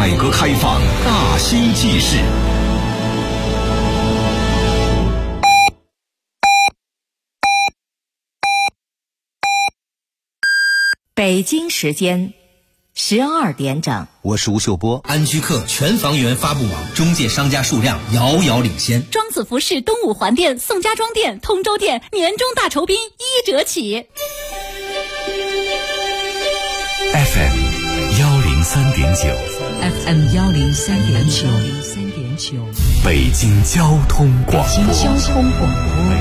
改革开放大新纪事。 北京时间12点整， 我是吴秀波。 安居客全房源发布网中介商家数量遥遥领先。 庄子服饰东五环店、宋家庄店、通州店年终大酬宾1折起。 FM 103.9 FM 103.9 北京交通广播。 北京交通广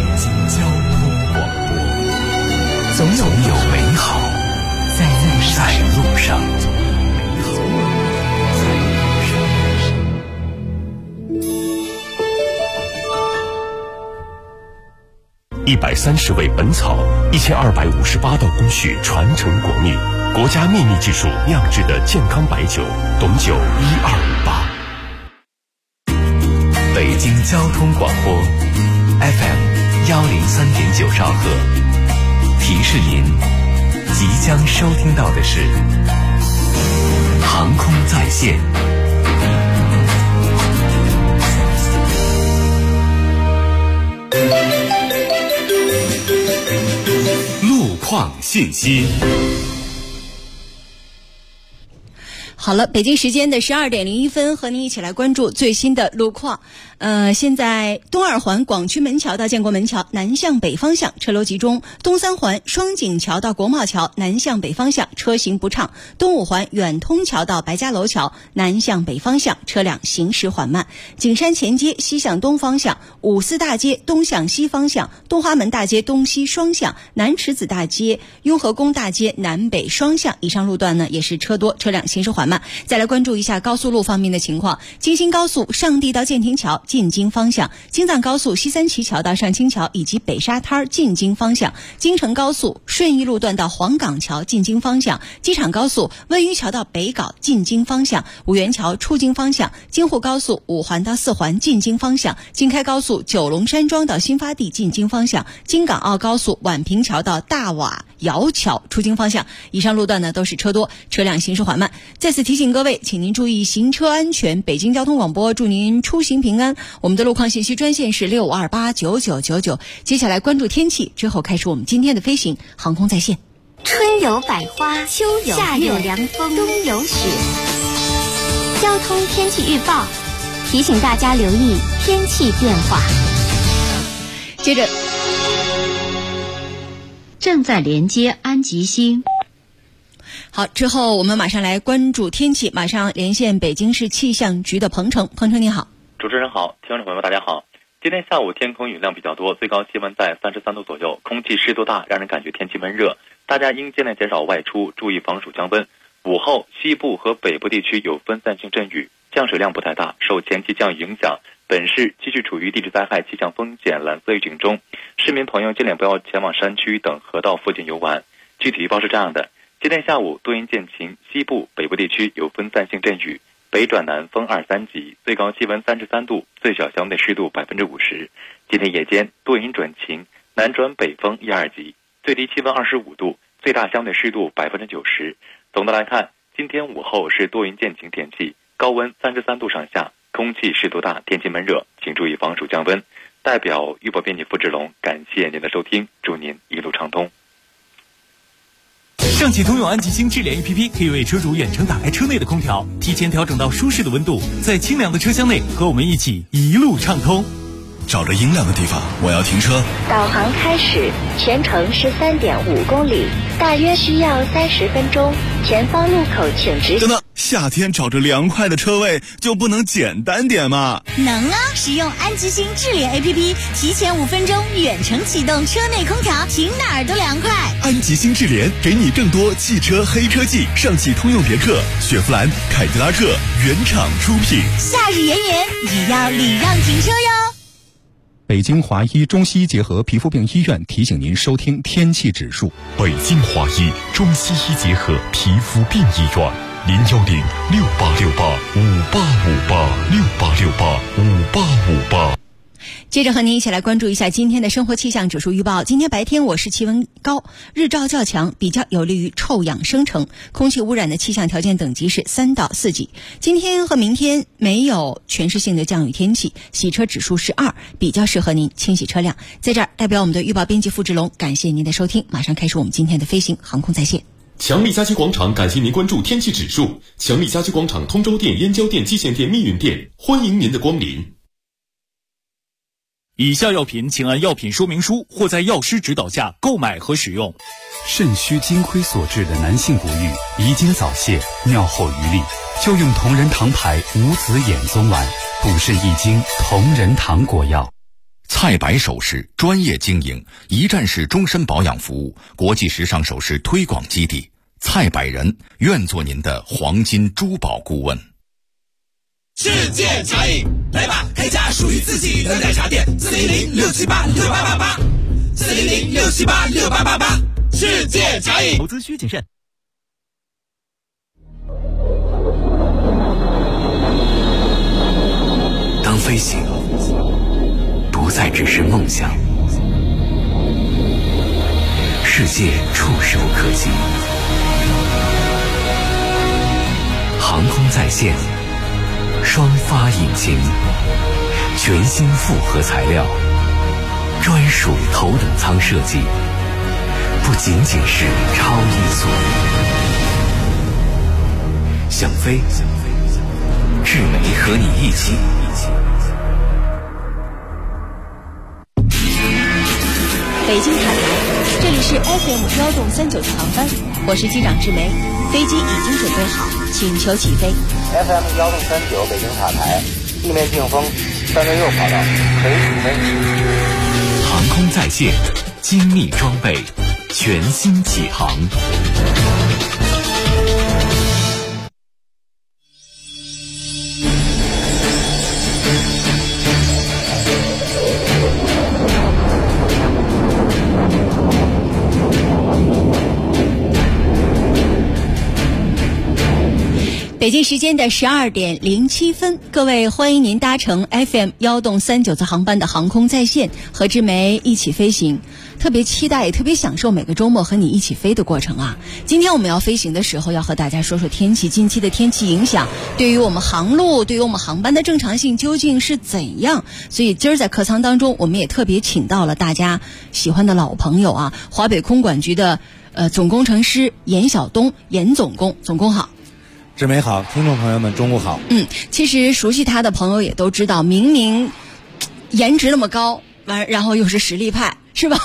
播，总有美好在路上。130味本草，1258道工序传承国秘，国家秘密技术酿制的健康白酒，董酒1258。北京交通广播 FM 103.9兆赫，提示您即将收听到的是航空在线。路况信息。 好了，北京时间的12点01分，和您一起来关注最新的路况。现在东二环广渠门桥到建国门桥南向北方向车流集中，东三环双井桥到国贸桥南向北方向车行不畅，东五环远通桥到白家楼桥南向北方向车辆行驶缓慢，景山前街西向东方向、五四大街东向西方向、东华门大街东西双向、南池子大街、雍和宫大街南北双向以上路段呢也是车多，车辆行驶缓慢。再来关注一下高速路方面的情况，京新高速上地到建亭桥进京方向，京藏高速西三旗桥到上清桥以及北沙滩进京方向，京承高速顺义路段到黄岗桥进京方向，机场高速温榆桥到北碏进京方向，五原桥出京方向，京沪高速五环到四环进京方向，京开高速九龙山庄到新发地进京方向，京港澳高速宛平桥到大瓦窑桥出京方向，以上路段呢都是车多，车辆行驶缓慢。再次提醒各位，请您注意行车安全。北京交通广播祝您出行平安。我们的路况信息专线是65289999。接下来关注天气，之后开始我们今天的飞行航空在线。 春有百花，秋有夏有凉风，冬有雪。交通天气预报提醒大家留意天气变化。 接着正在连接安吉星。 好，之后我们马上来关注天气，马上连线北京市气象局的彭程。彭程你好。 主持人好，听众朋友们大家好。今天下午天空云量比较多，最高气温在33度左右，空气湿度大，让人感觉天气闷热，大家应尽量减少外出，注意防暑降温。午后西部和北部地区有分散性阵雨，降水量不太大，受前期降雨影响，本市继续处于地质灾害气象风险蓝色预警中，市民朋友尽量不要前往山区等河道附近游玩。具体预报是这样的，今天下午多云见晴，西部北部地区有分散性阵雨，北转南风2、3级，最高气温33度，最小相对湿度50%。今天夜间多云转晴，南转北风1、2级，最低气温25度，最大相对湿度90%。总的来看，今天午后是多云见晴天气，高温33度上下，空气湿度大，天气闷热，请注意防暑降温。代表预报编辑付志龙，感谢您的收听，祝您一路畅通。 上汽通用安吉星智联 APP 可以为车主远程打开车内的空调，提前调整到舒适的温度，在清凉的车厢内和我们一起一路畅通。 找着阴凉的地方，我要停车。 导航开始，全程13.5公里，大约需要30分钟。前方路口请直行。 等等，夏天找着凉快的车位就不能简单点吗？ 能啊！使用安吉星智联 APP， 提前5分钟远程启动车内空调，停哪儿都凉快。 安吉星智联给你更多汽车黑科技，上汽通用别克、雪佛兰、凯迪拉克原厂出品。 夏日炎炎，也要礼让停车哟。 北京华医中西医结合皮肤病医院提醒您收听天气指数。 北京华医中西医结合皮肤病医院，01068685858，68685858。 接着和您一起来关注一下今天的生活气象指数预报。今天白天我市气温高，日照较强，比较有利于臭氧生成，空气污染的气象条件等级是3到4级。今天和明天没有全市性的降雨天气，洗车指数是2，比较适合您清洗车辆。在这儿代表我们的预报编辑付志龙，感谢您的收听。马上开始我们今天的飞行航空在线。 强力家居广场感谢您关注天气指数。强力家居广场通州店、燕郊店、蓟县店、密云店，欢迎您的光临。 以下药品请按药品说明书或在药师指导下购买和使用。 肾虚金亏所致的男性不育、遗精早泄、尿后余力，就用同仁堂牌无籽眼松丸，补肾益精，同仁堂果药。 蔡白首饰专业经营，一站式终身保养服务，国际时尚首饰推广基地。蔡百人愿做您的黄金珠宝顾问。 世界茶饮，来吧，开家属于自己的奶茶店，400-678-6888，400-678-6888，世界茶饮。 投资需谨慎。 当飞行不再只是梦想，世界触手可及。航空在线，双发引擎，全新复合材料，专属头等舱设计，不仅仅是超音速。想飞，志梅和你一起。 北京塔台，这里是 FM103.9的航班，我是机长志梅，飞机已经准备好，请求起飞。 FM103.9北京塔台，地面净风366跑道，可以起飞。 航空在线，精密装备，全新起航。 北京时间的12点07分，各位欢迎您搭乘 FM103.9次航班的航空在线，和志梅一起飞行。特别期待也特别享受每个周末和你一起飞的过程啊！今天我们要飞行的时候，要和大家说说天气，近期的天气影响对于我们航路，对于我们航班的正常性究竟是怎样？所以今儿在客舱当中，我们也特别请到了大家喜欢的老朋友啊，华北空管局的总工程师严晓东，严总工，总工好。 志梅好，听众朋友们中午好。 其实熟悉他的朋友也都知道，明明颜值那么高，然后又是实力派，是吧？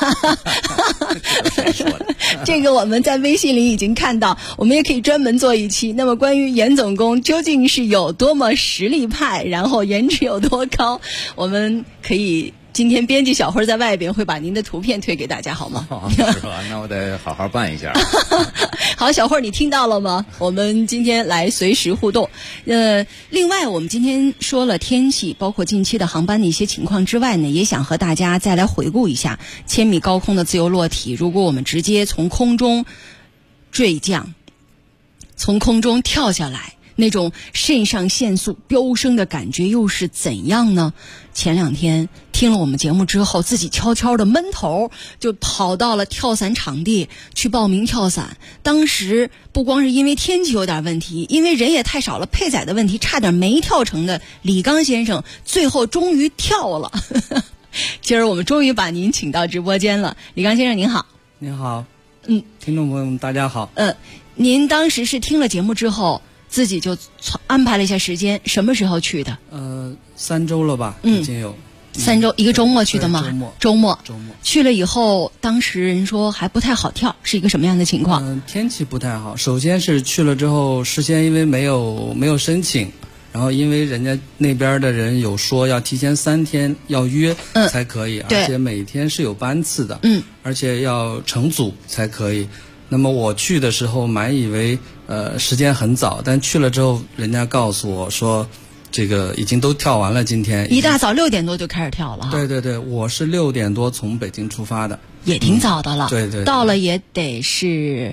这个我们在微信里已经看到，我们也可以专门做一期。那么关于严总工究竟是有多么实力派，然后颜值有多高，我们可以今天编辑小辉在外边会把您的图片推给大家，好吗？ 是吧？那我得好好办一下。 好，小慧，你听到了吗？我们今天来随时互动。另外，我们今天说了天气，包括近期的航班的一些情况之外呢，也想和大家再来回顾一下1000米高空的自由落体。如果我们直接从空中坠降，从空中跳下来，那种肾上腺素飙升的感觉又是怎样呢？前2天听了我们节目之后，自己悄悄的闷头就跑到了跳伞场地去报名跳伞。当时不光是因为天气有点问题，因为人也太少了，配载的问题，差点没跳成的李刚先生最后终于跳了。今儿我们终于把您请到直播间了。李刚先生您好。 您好。听众朋友们大家好。 您当时是听了节目之后自己就安排了一下时间，什么时候去的 ？3周了吧，已经有 3周，一个周末去的吗？周末去了以后，当时人说还不太好跳，是一个什么样的情况？ 天气不太好。首先是去了之后，事先因为没有申请，然后因为人家那边的人有说要提前3天要约才可以，而且每天是有班次的，而且要成组才可以。那么我去的时候满以为时间很早，但去了之后人家告诉我说这个已经都跳完了，今天一大早6点多就开始跳了。 对对对，我是6点多从北京出发的， 也挺早的了。 对对， 到了也得是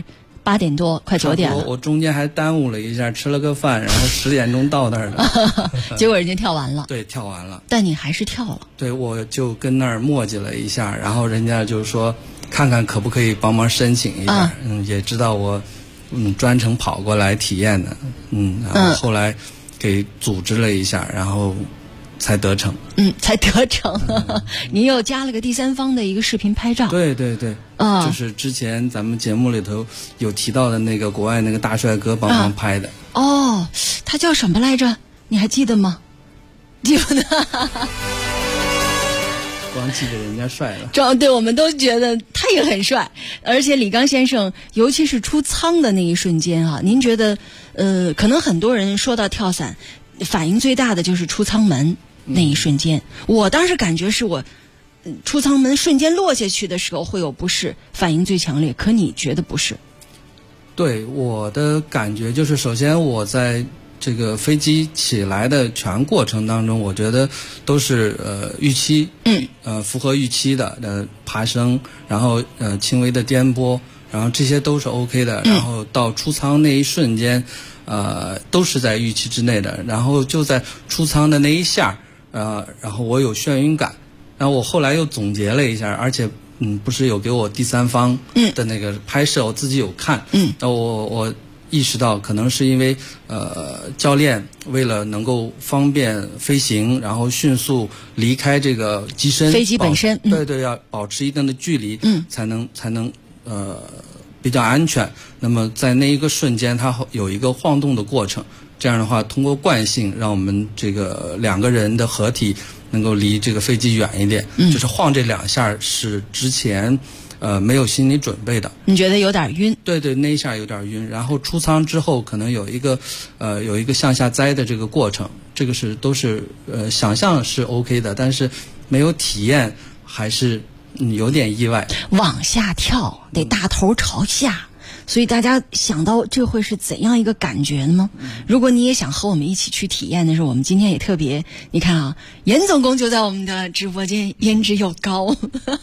8点多，快9点了。 我中间还耽误了一下，吃了个饭，然后10点钟到那儿的。 结果人家跳完了。 对，跳完了。 但你还是跳了。 对，我就跟那儿磨叽了一下，然后人家就说看看可不可以帮忙申请一下。也知道我专程跑过来体验的。然后后来给组织了一下，然后才得逞。 才得逞。您又加了个第三方的一个视频拍照。 对对对。就是之前咱们节目里头有提到的那个国外那个大帅哥帮忙拍的。 他叫什么来着？你还记得吗？记不得。 光记得人家帅了。 对，我们都觉得他也很帅。而且李刚先生，尤其是出舱的那一瞬间啊，您觉得可能很多人说到跳伞，反应最大的就是出舱门那一瞬间。我当时感觉是我出舱门瞬间落下去的时候会有不适，反应最强烈。可你觉得不是？ 对，我的感觉就是，首先我在这个飞机起来的全过程当中，我觉得都是预期，符合预期的爬升，然后轻微的颠簸，然后这些都是 OK 的。然后到出舱那一瞬间，都是在预期之内的。然后就在出舱的那一下，然后我有眩晕感。然后我后来又总结了一下，而且不是有给我第三方的那个拍摄，我自己有看。那我意识到可能是因为教练为了能够方便飞行，然后迅速离开这个机身， 飞机本身， 对，要保持一定的距离，才能比较安全。那么在那一个瞬间，它有一个晃动的过程。这样的话，通过惯性，让我们这个2个人的合体能够离这个飞机远一点。就是晃这2下是之前没有心理准备的。 你觉得有点晕？ 对，那一下有点晕。然后出舱之后，可能有一个向下栽的这个过程，这个都是想象是 OK 的，但是没有体验还是有点意外。 往下跳得大头朝下。所以大家想到这会是怎样一个感觉呢？如果你也想和我们一起去体验的时候，我们今天也特别，你看啊，严总工就在我们的直播间，颜值又高。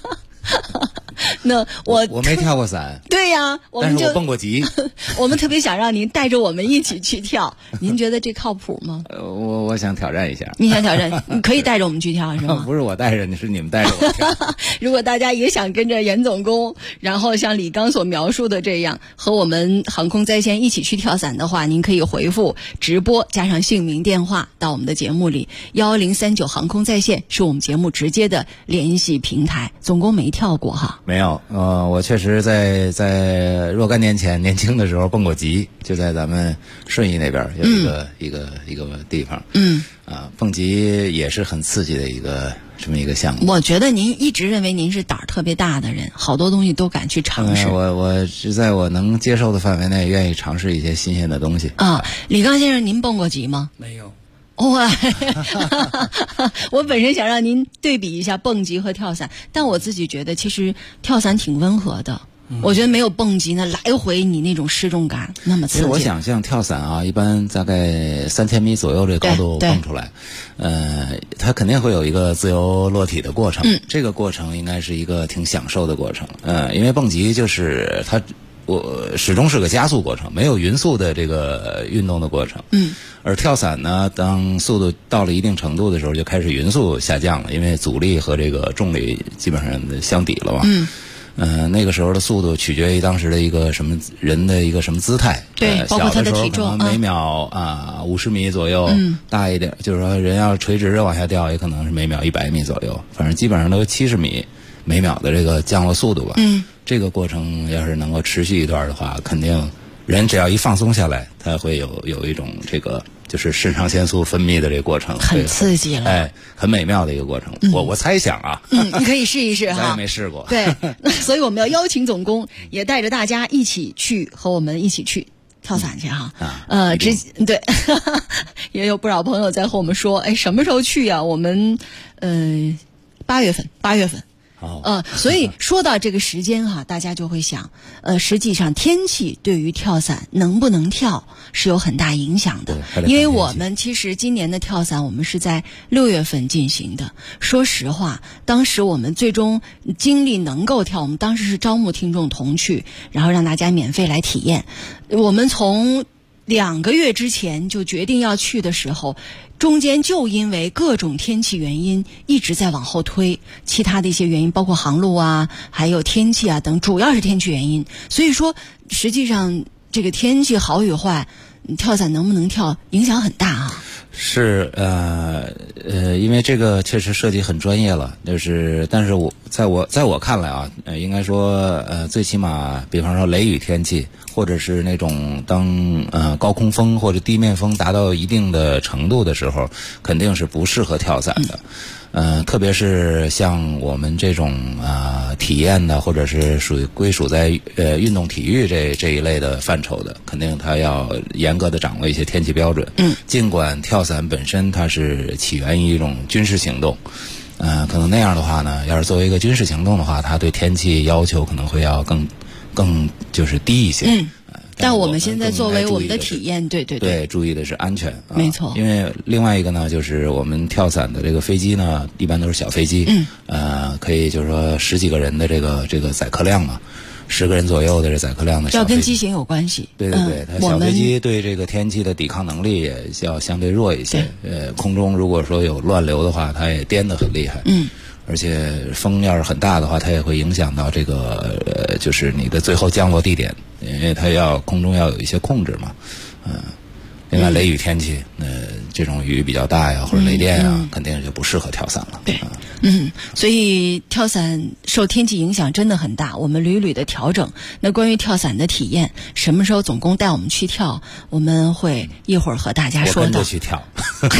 那我没跳过伞。 对呀， 但是我蹦过极。 我们特别想让您带着我们一起去跳，您觉得这靠谱吗？ 我想挑战一下。 你想挑战？你可以带着我们去跳是吗？ 不是我带着你，是你们带着我跳。 如果大家也想跟着严总工，然后像李刚所描述的这样，和我们航空在线一起去跳伞的话，您可以回复直播加上姓名电话到我们的节目里。1039航空在线是我们节目直接的联系平台。总工没跳过哈？ 没有，我确实在若干年前年轻的时候蹦过极，就在咱们顺义那边有一个地方。蹦极也是很刺激的这么一个项目。 我觉得您一直认为您是胆儿特别大的人，好多东西都敢去尝试。 我是在我能接受的范围内，愿意尝试一些新鲜的东西。 李刚先生，您蹦过极吗？ 没有。 我本身想让您对比一下蹦极和跳伞，但我自己觉得其实跳伞挺温和的。我觉得没有蹦极呢，来回你那种失重感那么刺激。 其实我想像跳伞啊，一般大概3000米左右这个高度蹦出来，它肯定会有一个自由落体的过程。这个过程应该是一个挺享受的过程。因为蹦极就是我始终是个加速过程，没有匀速的这个运动的过程。而跳伞呢，当速度到了一定程度的时候，就开始匀速下降了，因为阻力和这个重力基本上相抵了嘛。那个时候的速度取决于当时的一个什么人的一个什么姿态。 对，包括他的体重。 每秒50米左右，大一点，就是说人要垂直的往下掉，也可能是每秒100米左右，反正基本上都70米每秒的这个降落速度吧。这个过程要是能够持续一段的话，肯定人只要一放松下来，他会有一种这个就是肾上腺素分泌的这个过程， 很刺激了， 很美妙的一个过程。我猜想啊， 你可以试一试哈， 咱也没试过。 对，所以我们要邀请总工也带着大家一起去和我们一起去跳伞去哈。对，也有不少朋友在和我们说，什么时候去呀？我们8月份。 所以说到这个时间哈，大家就会想，实际上天气对于跳伞能不能跳是有很大影响的。因为我们其实今年的跳伞我们是在6月份进行的。说实话，当时我们最终精力能够跳，我们当时是招募听众同去，然后让大家免费来体验。我们从2个月之前就决定要去的时候，中间就因为各种天气原因一直在往后推，其他的一些原因包括航路啊还有天气啊等，主要是天气原因。所以说实际上这个天气好与坏，跳伞能不能跳影响很大啊。 是因为这个确实设计很专业了，但是在我看来啊，应该说最起码比方说雷雨天气，或者是那种当高空风或者地面风达到一定的程度的时候，肯定是不适合跳伞的。特别是像我们这种体验的，或者是归属在运动体育这一类的范畴的，肯定它要严格的掌握一些天气标准。尽管跳伞本身它是起源于一种军事行动，可能那样的话呢，要是作为一个军事行动的话，它对天气要求可能会要更就是低一些。 但我们现在作为我们的体验，对， 注意的是安全， 没错。 因为另外一个呢，就是我们跳伞的这个飞机呢，一般都是小飞机，可以就是说10几个人的这个载客量嘛，10个人左右的这载客量的小飞机， 要跟机型有关系。 对，它小飞机对这个天气的抵抗能力也要相对弱一些。空中如果说有乱流的话，它也颠得很厉害。而且风要是很大的话，它也会影响到这个就是你的最后降落地点，因为它空中要有一些控制嘛。另外雷雨天气，这种雨比较大呀，或者雷电啊，肯定就不适合跳伞了。 对，所以跳伞受天气影响真的很大，我们屡屡的调整。那关于跳伞的体验，什么时候总工带我们去跳，我们会一会儿和大家说到。 我跟着去跳。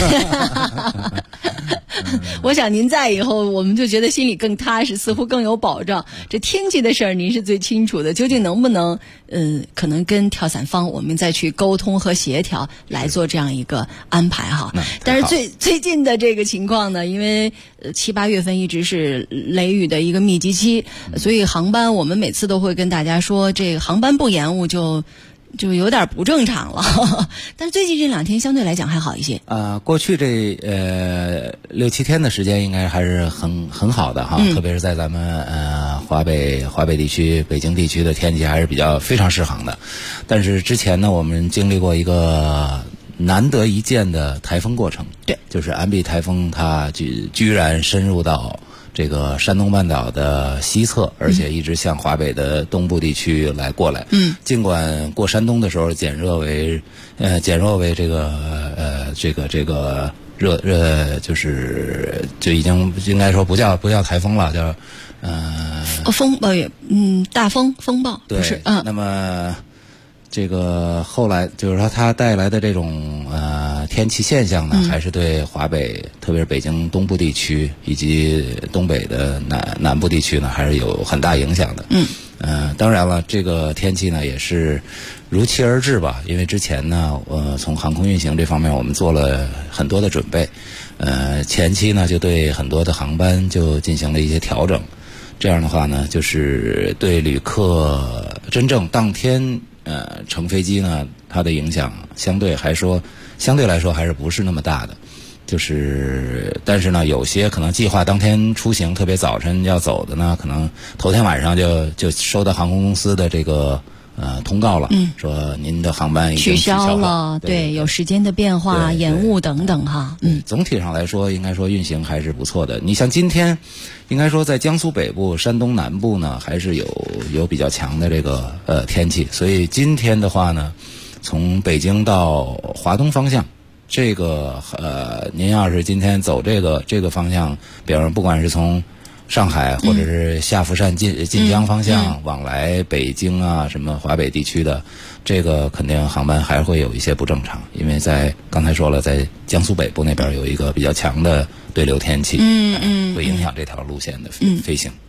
我想您在以后，我们就觉得心里更踏实，似乎更有保障。这天气的事儿您是最清楚的，究竟能不能可能跟跳伞方我们再去沟通和协调来做这样一个安排哈。但是最近的这个情况呢，因为7、8月份一直是雷雨的一个密集期，所以航班我们每次都会跟大家说，这个航班不延误就有点不正常了。但是最近这2天相对来讲还好一些。 过去这6、7天的时间应该还是很好的哈，特别是在咱们华北地区、北京地区的天气还是非常适航的。但是之前呢，我们经历过一个难得一见的台风过程，对，就是安比台风它居然深入到这个山东半岛的西侧，而且一直向华北的东部地区过来。尽管过山东的时候减弱为这个热就已经应该说不叫台风了，叫大风暴， 对， 不是。 那么这个后来就是说它带来的这种天气现象呢，还是对华北，特别是北京东部地区以及东北的南部地区呢，还是有很大影响的。当然了，这个天气呢也是如期而至吧，因为之前呢，从航空运行这方面我们做了很多的准备，前期呢就对很多的航班就进行了一些调整，这样的话呢，就是对旅客真正当天乘飞机呢，它的影响相对来说还是不是那么大的。但是呢，有些可能计划当天出行，特别早晨要走的呢，可能头天晚上就收到航空公司的这个通告了，说您的航班已经取消了， 对，有时间的变化、延误等等哈。 总体上来说，应该说运行还是不错的。你像今天，应该说在江苏北部、山东南部呢，还是有比较强的这个天气，所以今天的话呢，从北京到华东方向。这个您要是今天走这个方向，比方说不管是从上海或者是下福善晋江方向往来北京啊，什么华北地区的，这个肯定航班还会有一些不正常，因为刚才说了，在江苏北部那边有一个比较强的对流天气，会影响这条路线的飞行。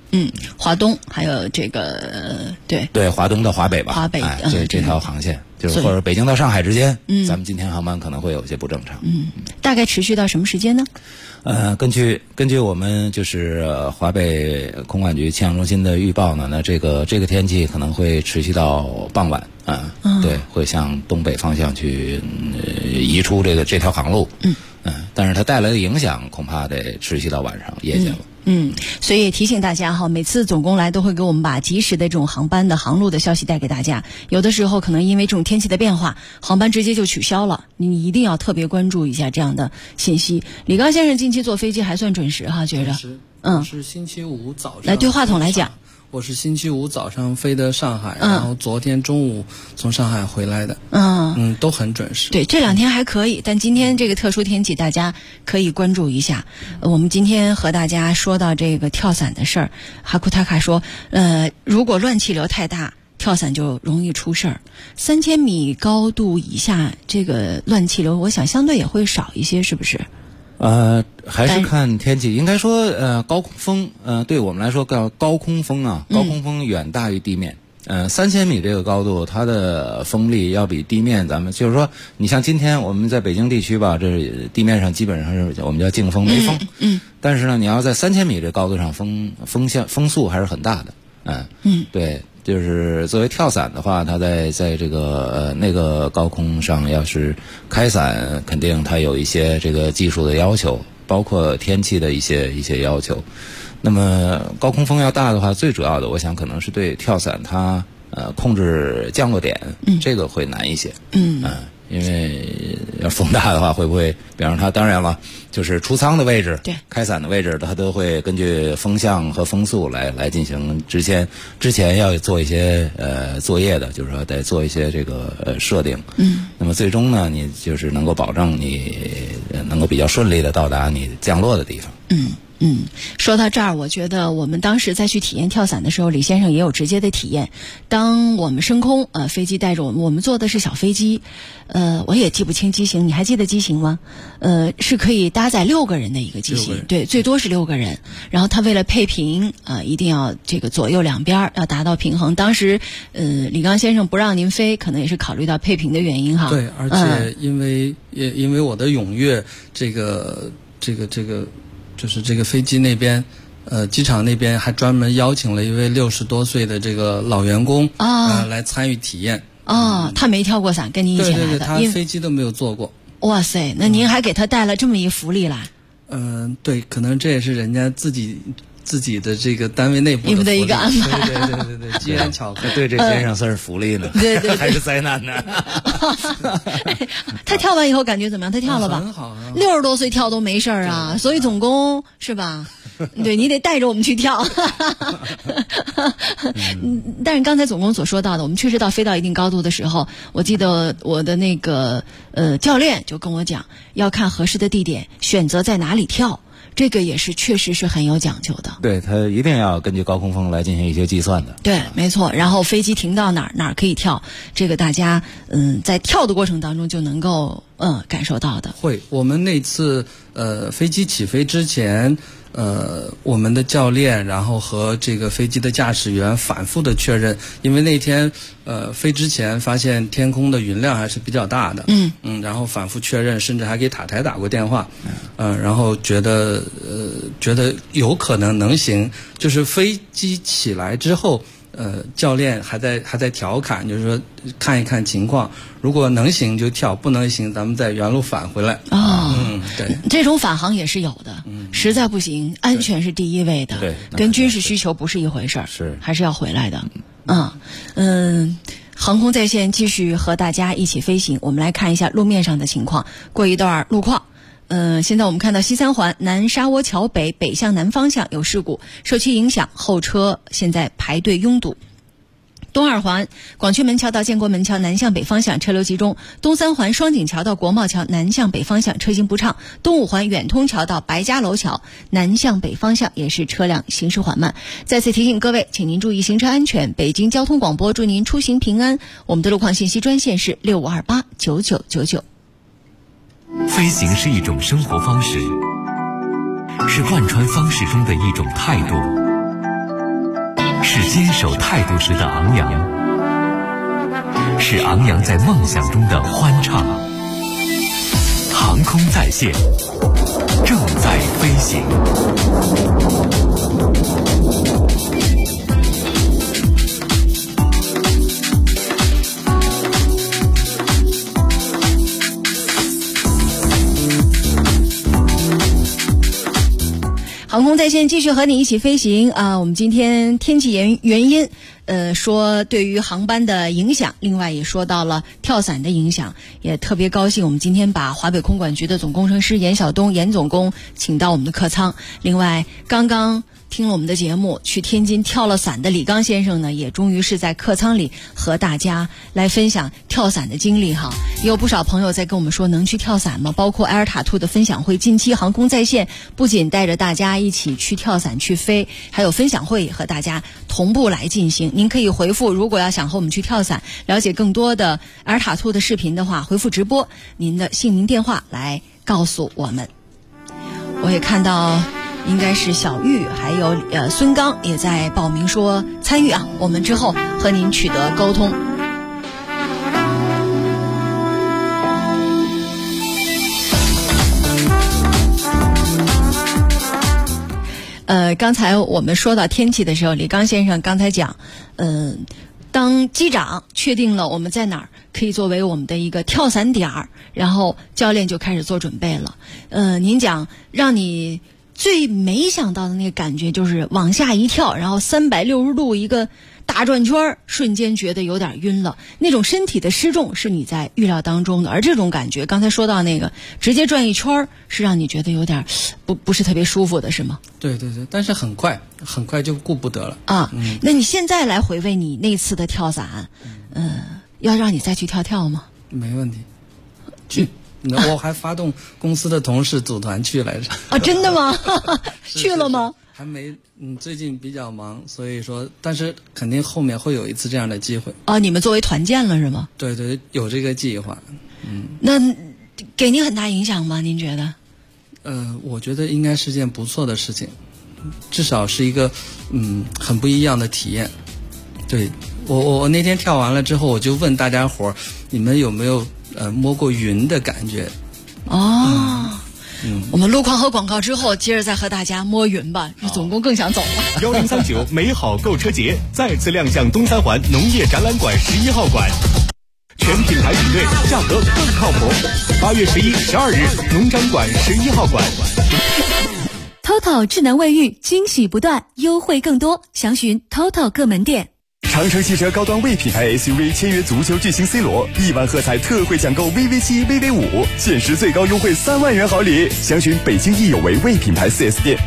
华东还有这个对华东到华北吧， 华北这条航线就是或者北京到上海之间，咱们今天航班可能会有些不正常。 大概持续到什么时间呢？ 根据我们就是华北空管局气象中心的预报呢，那这个天气可能会持续到傍晚对，会向东北方向去移出这条航路。但是它带来的影响恐怕得持续到晚上夜间了。 所以提醒大家哈，每次总工来都会给我们把及时的这种航班的航路的消息带给大家。有的时候可能因为这种天气的变化，航班直接就取消了，你一定要特别关注一下这样的信息。李刚先生近期坐飞机还算准时哈，觉着。 是星期五早上。 来对话筒来讲。 我是星期五早上飞的上海，然后昨天中午从上海回来的。都很准时。 对，这2天还可以，但今天这个特殊天气，大家可以关注一下。我们今天和大家说到这个跳伞的事儿，哈库塔卡说，如果乱气流太大，跳伞就容易出事儿。3000米高度以下，这个乱气流，我想相对也会少一些，是不是？ 还是看天气。应该说，高空风，对我们来说叫高空风啊，高空风远大于地面。3000米这个高度，它的风力要比地面，咱们就是说，你像今天我们在北京地区吧，这地面上基本上是我们叫静风没风。但是呢，你要在3000米这高度上，风速还是很大的。对。就是作为跳伞的话，它在这个那个高空上，要是开伞，肯定它有一些这个技术的要求，包括天气的一些要求。那么高空风要大的话，最主要的，我想可能是对跳伞它控制降落点，这个会难一些。因为要风大的话，会不会，比方说它当然了，就是出舱的位置，对，开伞的位置，它都会根据风向和风速来进行。之前要做一些作业的，就是说得做一些这个设定。那么最终呢，你就是能够保证你能够比较顺利的到达你降落的地方。 说到这儿，我觉得我们当时在去体验跳伞的时候，李先生也有直接的体验。当我们升空，飞机带着我们坐的是小飞机，我也记不清机型，你还记得机型吗？是可以搭载6个人的一个机型，对，最多是6个人。然后他为了配平，一定要这个左右两边要达到平衡。当时，李刚先生不让您飞，可能也是考虑到配平的原因哈。 对，而且因为我的踊跃，这个。就是这个飞机那边，机场那边还专门邀请了一位60多岁的这个老员工来参与体验。 他没跳过伞，跟您一起来的。 对，他飞机都没有坐过。 哇塞，那您还给他带了这么一福利来？ 对，可能这也是人家自己的这个单位内部的一个安排。 对，机缘巧合。 对这先生算是福利呢， 对， 还是灾难呢？ 他跳完以后感觉怎么样？他跳了吧？ 很好啊 ，60多岁跳都没事儿啊，所以总工是吧？对，你得带着我们去跳。但是刚才总工所说到的，我们确实飞到一定高度的时候，我记得我的那个教练就跟我讲，要看合适的地点，选择在哪里跳。这个也是确实是很有讲究的。 对，它一定要根据高空风来进行一些计算的。 对，没错。然后飞机停到哪儿可以跳，这个大家在跳的过程当中就能够感受到的。 会，我们那次飞机起飞之前，我们的教练然后和这个飞机的驾驶员反复的确认，因为那天飞之前发现天空的云量还是比较大的。然后反复确认，甚至还给塔台打过电话。然后觉得有可能能行，就是飞机起来之后，教练还在调侃，就是说看一看情况，如果能行就跳，不能行咱们再原路返回来。对， 这种返航也是有的。实在不行，安全是第一位的， 对， 跟军事需求不是一回事儿， 是还是要回来的。航空在线继续和大家一起飞行，我们来看一下路面上的情况，过一段路况。现在我们看到西三环南沙窝桥北向南方向有事故，受其影响，后车现在排队拥堵。东二环广渠门桥到建国门桥南向北方向车流集中，东三环双井桥到国贸桥南向北方向车行不畅，东五环远通桥到白家楼桥南向北方向也是车辆行驶缓慢。再次提醒各位，请您注意行车安全。北京交通广播祝您出行平安。我们的路况信息专线是65289999。 飞行是一种生活方式，是贯穿方式中的一种态度。 是坚守态度时的昂扬，是昂扬在梦想中的欢畅。航空在线，正在飞行。 航空在线继续和你一起飞行啊！我们今天天气原因，说对于航班的影响，另外也说到了跳伞的影响，也特别高兴。我们今天把华北空管局的总工程师严晓东严总工请到我们的客舱。另外，刚刚听了我们的节目，去天津跳了伞的李刚先生呢，也终于是在客舱里和大家来分享跳伞的经历哈。也有不少朋友在跟我们说能去跳伞吗？包括埃尔塔兔的分享会，近期航空在线不仅带着大家一起去跳伞去飞，还有分享会也和大家同步来进行。您可以回复，如果要想和我们去跳伞，了解更多的埃尔塔兔的视频的话，回复直播您的姓名电话来告诉我们。我也看到应该是小玉还有孙刚也在报名说参与啊，我们之后和您取得沟通。刚才我们说到天气的时候，李刚先生刚才讲，当机长确定了我们在哪儿可以作为我们的一个跳伞点儿，然后教练就开始做准备了。您讲让你最没想到的那个感觉就是往下一跳，然后360度一个大转圈，瞬间觉得有点晕了。那种身体的失重是你在预料当中的，而这种感觉刚才说到那个直接转一圈是让你觉得有点不是特别舒服的，是吗？ 对对对，但是很快就顾不得了啊。那你现在来回味你那次的跳伞，要让你再去跳吗？ 没问题，去。我还发动公司的同事组团去来着。 啊，真的吗？去了吗？ 还没，最近比较忙，所以说，但是肯定后面会有一次这样的机会。 啊，你们作为团建了是吗？ 对对，有这个计划。 那给您很大影响吗？您觉得？ 我觉得应该是件不错的事情，至少是一个很不一样的体验。对，我那天跳完了之后，我就问大家伙，你们有没有摸过云的感觉？ 我们路况和广告之后，接着再和大家摸云吧。总共更想走了。 1039美好购车节再次亮相东三环农业展览馆11号馆，全品牌比对，价格更靠谱。8月11、12日，农展馆11号馆。 TOTO 智能卫浴，惊喜不断，优惠更多，详询 TOTO 各门店。 长城汽车高端 V 品牌 SUV 签约足球巨星 C 罗，1万喝彩特惠抢购 VV7、VV5，限时最高优惠3万元好礼。详询北京易有为 V 品牌 4S 店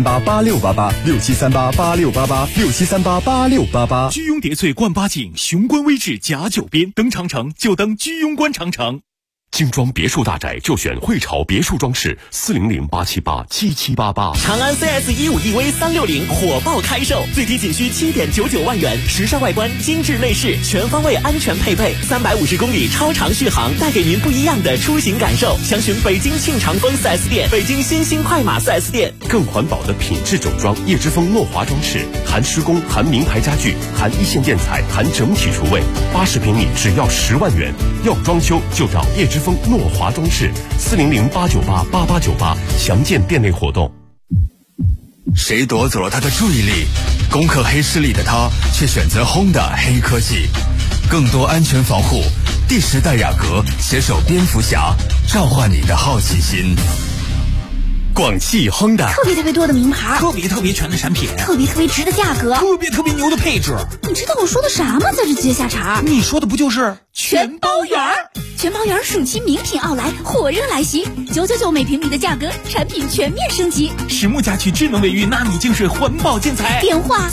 ，67388688，67388688，67388688。 居庸叠翠冠八景，雄关威志甲9边，登长城就登居庸关长城。 精装别墅大宅就选汇潮别墅装饰，400-878-7788。 长安 CS15EV 360火爆开售，最低仅需7.99万元，时尚外观，精致内饰，全方位安全配备，350公里超长续航，带给您不一样的出行感受。详询北京庆长丰 4S 店、北京新兴快马 4S 店。 更环保的品质整装，叶之峰诺华装饰，含施工，含名牌家具，含一线建材，含整体厨卫，80平米只要10万元。要装修就找叶之峰诺华装饰，400-898-8898，详见店内活动。 谁夺走了他的注意力？攻克黑势力的他却选择 Honda 黑科技，更多安全防护。第10代雅阁携手蝙蝠侠，召唤你的好奇心。 广汽 Honda 特别多的名牌， 特别全的产品， 特别值的价格， 特别牛的配置。 你知道我说的啥吗？在这接下茬， 你说的不就是全包圆？ 全包圆暑期名品奥莱火热来袭，999每平米的价格，产品全面升级。 实木家居智能卫浴纳米净水环保建材， 电话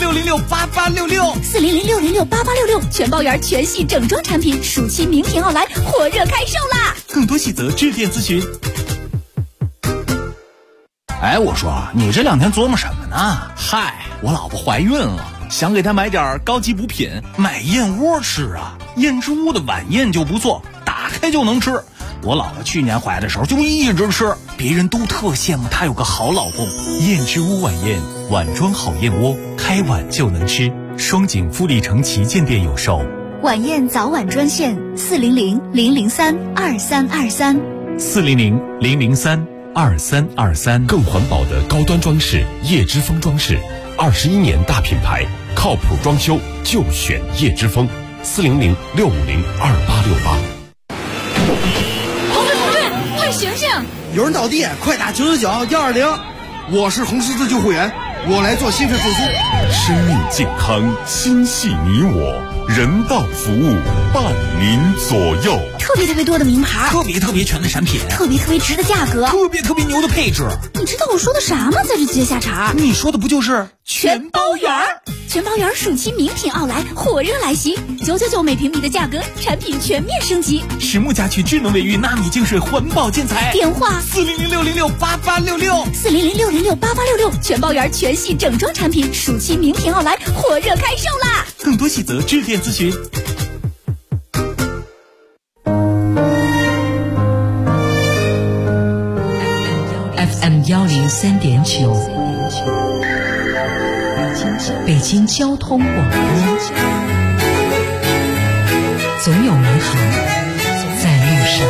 400-606-8866，400-606-8866， 全包圆全系整装产品，暑期名品奥莱火热开售啦！ 更多细则致电咨询。 哎，我说你这2天琢磨什么呢？ 嗨，我老婆怀孕了，想给她买点高级补品，买燕窝吃啊。燕之屋的晚宴就不错，打开就能吃， 我姥姥去年怀的时候就一直吃，别人都特羡慕她有个好老公。 燕之屋晚宴，碗装好燕窝，开碗就能吃。双井富力城旗舰店有售。 晚宴早晚专线400-003-2323 400-003-2323。 更环保的高端装饰叶之峰装饰，21年大品牌，靠谱装修就选叶之峰。400-650-2868。 同志，快醒醒！ 有人倒地，快打999-120。我是红十字救护员，我来做心肺复苏。 生命健康，心系你我，人道服务伴您左右。 特别多的名牌， 特别全的产品， 特别值的价格， 特别牛的配置。 你知道我说的啥吗？在这接下茬， 你说的不就是全包圆？ 全包圆暑期名品奥莱火热来袭，999每平米的价格，产品全面升级。 实木家具智能卫浴纳米净水环保建材， 电话 400-606-8866 400-606-8866。全包圆全系整装产品暑期名品奥莱火热开售啦！ 更多细则致电咨询。 FM 103.9，北京交通广播，总有美好在路上。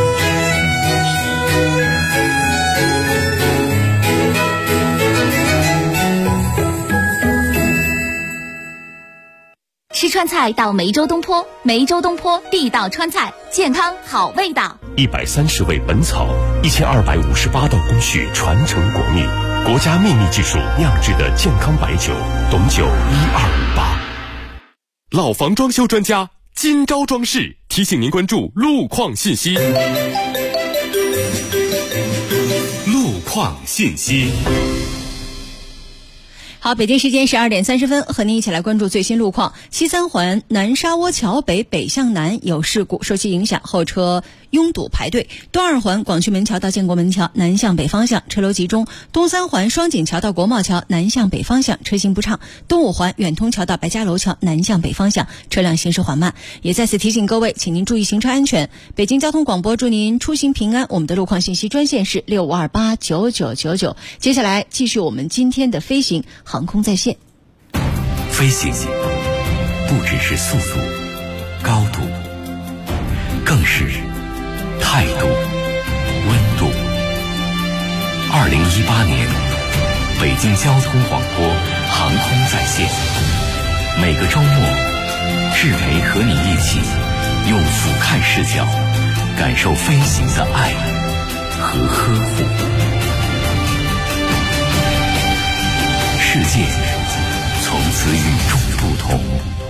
吃川菜到梅州东坡，梅州东坡地道川菜，健康好味道。 130味本草，1258道工序传承国秘，国家秘密技术酿制的健康白酒，董酒1258。老房装修专家金招装饰提醒您关注路况信息。路况信息。 好，北京时间12点30分，和您一起来关注最新路况。西三环南沙窝桥北向南有事故，受其影响，后车拥堵排队。东二环广渠门桥到建国门桥南向北方向车流集中。东三环双井桥到国贸桥南向北方向车行不畅。东五环远通桥到白家楼桥南向北方向车辆行驶缓慢。也再次提醒各位，请您注意行车安全。北京交通广播祝您出行平安。我们的路况信息专线是65289999。接下来继续我们今天的飞行航空在线。 飞行不只是速度、高度，更是态度、温度。2018年，北京交通广播航空在线，每个周末，志培和你一起用俯瞰视角，感受飞行的爱和呵护。世界从此与众不同。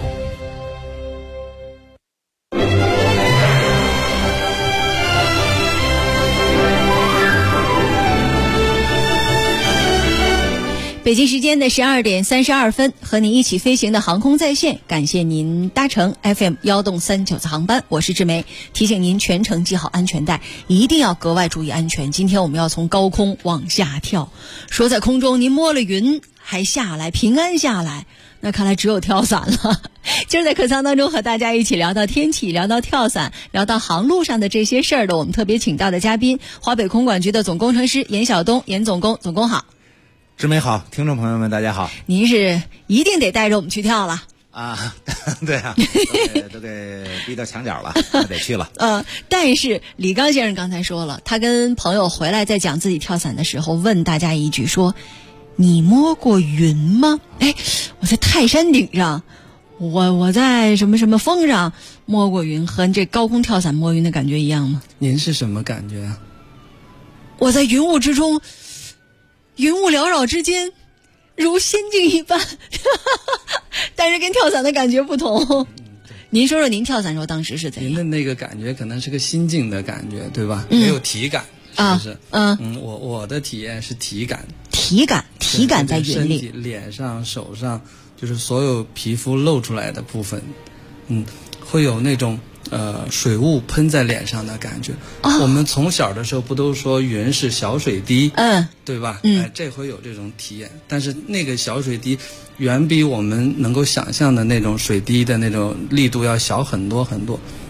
北京时间的12点32分，和你一起飞行的航空在线，感谢您搭乘 FM 1动39次航班，我是志梅。提醒您全程系好安全带，一定要格外注意安全。今天我们要从高空往下跳，说在空中您摸了云还下来，平安下来，那看来只有跳伞了。今儿在客舱当中和大家一起聊到天气，聊到跳伞，聊到航路上的这些事儿的，我们特别请到的嘉宾，华北空管局的总工程师严晓东，严总工，总工好。 志梅好，听众朋友们大家好。 您是一定得带着我们去跳了啊？对啊，都给逼到墙角了，得去了。 但是李刚先生刚才说了，他跟朋友回来在讲自己跳伞的时候，问大家一句说：“你摸过云吗？”哎，我在泰山顶上，我在什么什么峰上摸过云，和这高空跳伞摸云的感觉一样吗？ 您是什么感觉啊？ 我在云雾之中。云雾缭绕之间，如仙境一般，但是跟跳伞的感觉不同。您说说您跳伞时候当时是怎样？ 您的那个感觉可能是个心境的感觉，对吧？没有体感，是不是？我的体验是体感。体感在云里， 脸上、手上，就是所有皮肤露出来的部分，会有那种。水雾喷在脸上的感觉。我们从小的时候不都说云是小水滴，对吧？这回有这种体验，但是那个小水滴远比我们能够想象的那种水滴的那种力度要小很多很多。